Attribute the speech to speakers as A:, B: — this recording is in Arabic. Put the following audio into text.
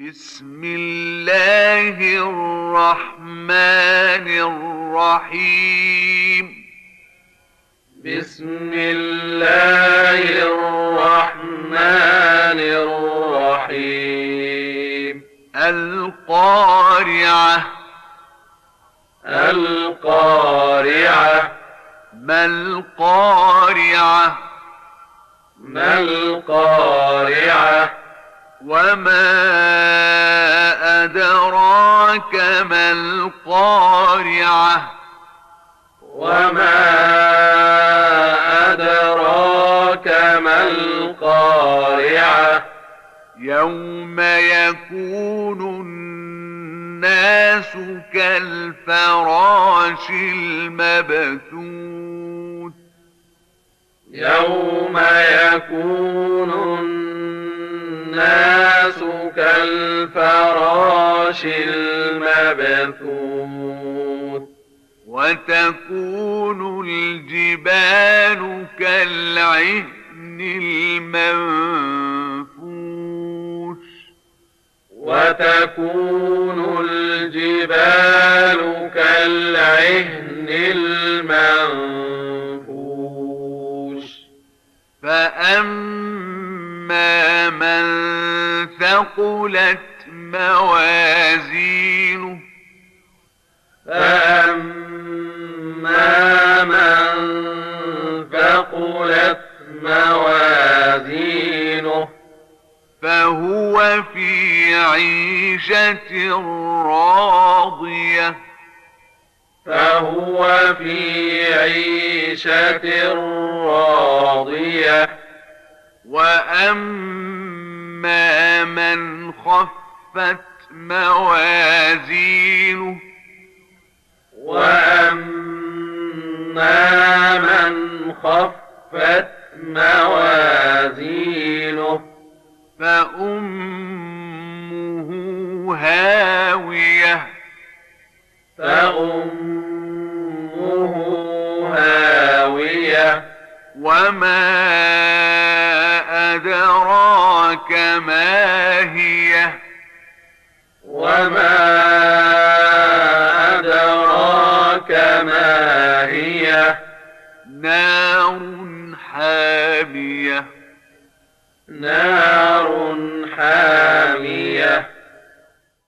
A: بسم الله الرحمن الرحيم.
B: بسم الله الرحمن الرحيم.
A: القارعة.
B: القارعة.
A: ما القارعة؟
B: ما القارعة؟
A: وما أدراك ما القارعة؟
B: وما أدراك ما القارعة؟
A: يوم يكون الناس كالفراش المبثوث.
B: يوم يكون الناس كالفراش المبثوث.
A: وتكون الجبال كالعهن المنفوش.
B: وتكون الجبال كالعهن المنفوش.
A: فأما من ثقلت موازينه
B: فأما من ثقلت موازينه
A: فهو في عيشة راضية.
B: فهو في عيشة راضية.
A: وأما من خفت موازينه
B: وأما من خفت موازينه
A: فأمه هاوية.
B: فأمه هاوية.
A: وما أدراك ما هي؟
B: وما أدراك ما هي؟
A: نار حامية.
B: نار حامية.